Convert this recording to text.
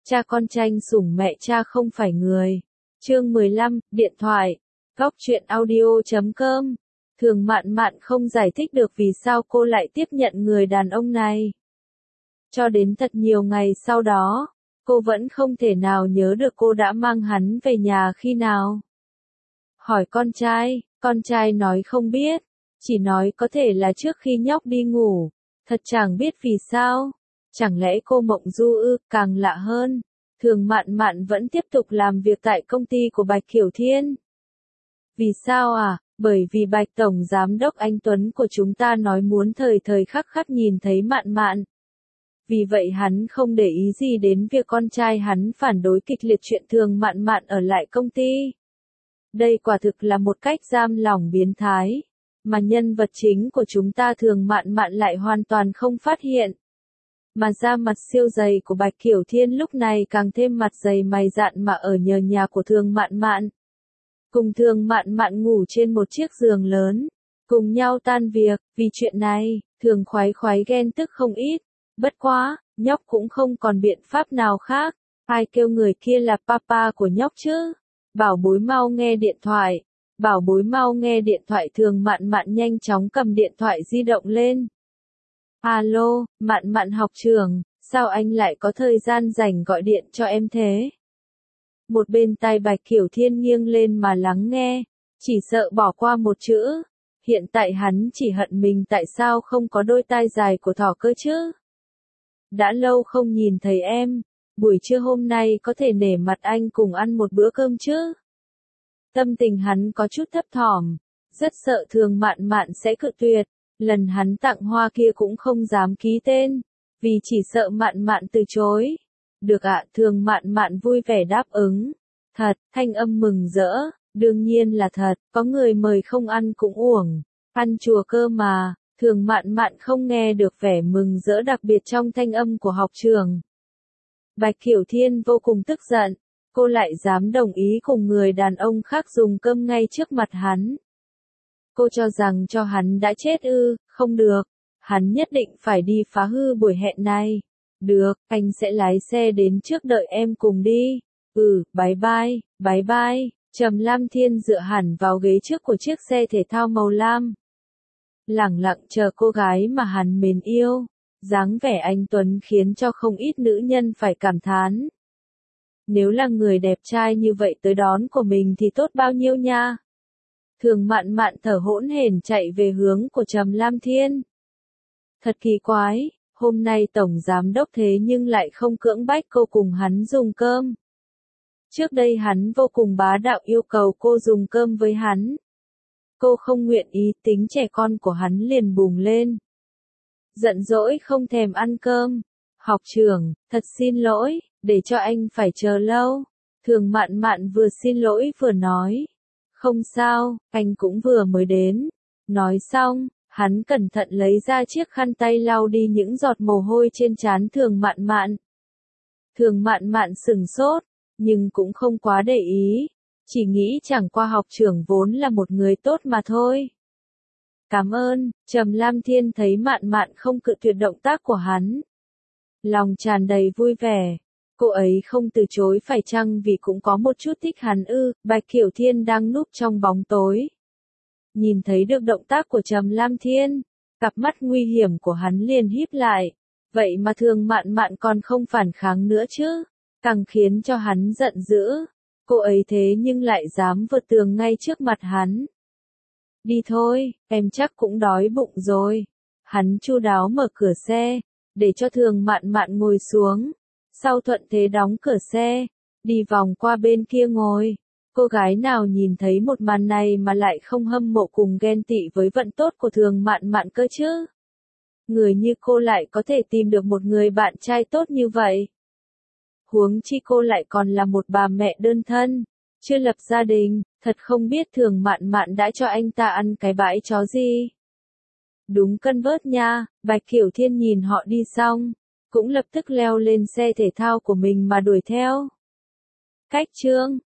Cha con tranh sủng mẹ cha không phải người. Chương 15, điện thoại. Góc truyện audio.com. Thường Mạn Mạn không giải thích được vì sao cô lại tiếp nhận người đàn ông này. Cho đến thật nhiều ngày sau đó, cô vẫn không thể nào nhớ được cô đã mang hắn về nhà khi nào. Hỏi con trai nói không biết, chỉ nói có thể là trước khi nhóc đi ngủ, thật chẳng biết vì sao. Chẳng lẽ cô mộng du ư? Càng lạ hơn, Thường Mạn Mạn vẫn tiếp tục làm việc tại công ty của Bạch Kiểu Thiên. Vì sao à? Bởi vì Bạch Tổng Giám đốc anh Tuấn của chúng ta nói muốn thời thời khắc khắc nhìn thấy Mạn Mạn. Vì vậy hắn không để ý gì đến việc con trai hắn phản đối kịch liệt chuyện Thường Mạn Mạn ở lại công ty. Đây quả thực là một cách giam lỏng biến thái, mà nhân vật chính của chúng ta Thường Mạn Mạn lại hoàn toàn không phát hiện. Mà da mặt siêu dày của Bạch Kiểu Thiên lúc này càng thêm mặt dày mày dạn mà ở nhờ nhà của Thường Mạn Mạn. Cùng Thường Mạn Mạn ngủ trên một chiếc giường lớn, cùng nhau tan việc. Vì chuyện này, Thường khoái ghen tức không ít. Bất quá, nhóc cũng không còn biện pháp nào khác. Ai kêu người kia là papa của nhóc chứ? Bảo bối mau nghe điện thoại. Bảo bối mau nghe điện thoại. Thường Mạn Mạn nhanh chóng cầm điện thoại di động lên. Alo, Mạn Mạn học trưởng, sao anh lại có thời gian rảnh gọi điện cho em thế? Một bên tai Bạch Kiểu Thiên nghiêng lên mà lắng nghe, chỉ sợ bỏ qua một chữ. Hiện tại hắn chỉ hận mình tại sao không có đôi tai dài của thỏ cơ chứ? Đã lâu không nhìn thấy em, buổi trưa hôm nay có thể nể mặt anh cùng ăn một bữa cơm chứ? Tâm tình hắn có chút thấp thỏm, rất sợ Thường Mạn Mạn sẽ cự tuyệt. Lần hắn tặng hoa kia cũng không dám ký tên, vì chỉ sợ Mạn Mạn từ chối. Được ạ, Thường Mạn Mạn vui vẻ đáp ứng. Thật, thanh âm mừng rỡ, đương nhiên là thật, có người mời không ăn cũng uổng, ăn chùa cơ mà. Thường Mạn Mạn không nghe được vẻ mừng rỡ đặc biệt trong thanh âm của học trưởng. Bạch Kiểu Thiên vô cùng tức giận, cô lại dám đồng ý cùng người đàn ông khác dùng cơm ngay trước mặt hắn. Cô cho rằng cho hắn đã chết ư? Không được, hắn nhất định phải đi phá hư buổi hẹn này. Được, anh sẽ lái xe đến trước đợi em cùng đi. Bye bye. Trầm Lam Thiên dựa hẳn vào ghế trước của chiếc xe thể thao màu lam. Lẳng lặng chờ cô gái mà hắn mến yêu. Dáng vẻ anh Tuấn khiến cho không ít nữ nhân phải cảm thán. Nếu là người đẹp trai như vậy tới đón của mình thì tốt bao nhiêu nha. Thường Mạn Mạn thở hổn hển chạy về hướng của Trầm Lam Thiên. Thật kỳ quái, hôm nay Tổng Giám đốc thế nhưng lại không cưỡng bách cô cùng hắn dùng cơm. Trước đây hắn vô cùng bá đạo yêu cầu cô dùng cơm với hắn. Cô không nguyện ý, tính trẻ con của hắn liền bùng lên. Giận dỗi không thèm ăn cơm. Học trưởng, thật xin lỗi, để cho anh phải chờ lâu. Thường Mạn Mạn vừa xin lỗi vừa nói. Không sao, anh cũng vừa mới đến. Nói xong, hắn cẩn thận lấy ra chiếc khăn tay lau đi những giọt mồ hôi trên trán Thường Mạn Mạn. Thường Mạn Mạn sửng sốt, nhưng cũng không quá để ý. Chỉ nghĩ chẳng qua học trưởng vốn là một người tốt mà thôi. Cảm ơn. Trầm Lam Thiên thấy Mạn Mạn không cự tuyệt động tác của hắn. Lòng tràn đầy vui vẻ. Cô ấy không từ chối phải chăng vì cũng có một chút thích hắn ư? Bạch Kiểu Thiên đang núp trong bóng tối. Nhìn thấy được động tác của Trầm Lam Thiên, cặp mắt nguy hiểm của hắn liền híp lại. Vậy mà Thường Mạn Mạn còn không phản kháng nữa chứ? Càng khiến cho hắn giận dữ. Cô ấy thế nhưng lại dám vượt tường ngay trước mặt hắn. Đi thôi, em chắc cũng đói bụng rồi. Hắn chu đáo mở cửa xe, để cho Thường Mạn Mạn ngồi xuống. Sau thuận thế đóng cửa xe, đi vòng qua bên kia ngồi. Cô gái nào nhìn thấy một màn này mà lại không hâm mộ cùng ghen tị với vận tốt của Thường Mạn Mạn cơ chứ? Người như cô lại có thể tìm được một người bạn trai tốt như vậy. Huống chi cô lại còn là một bà mẹ đơn thân, chưa lập gia đình, thật không biết Thường Mạn Mạn đã cho anh ta ăn cái bãi chó gì. Đúng cân vớt nha. Bạch Kiểu Thiên nhìn họ đi xong, cũng lập tức leo lên xe thể thao của mình mà đuổi theo. Cách chương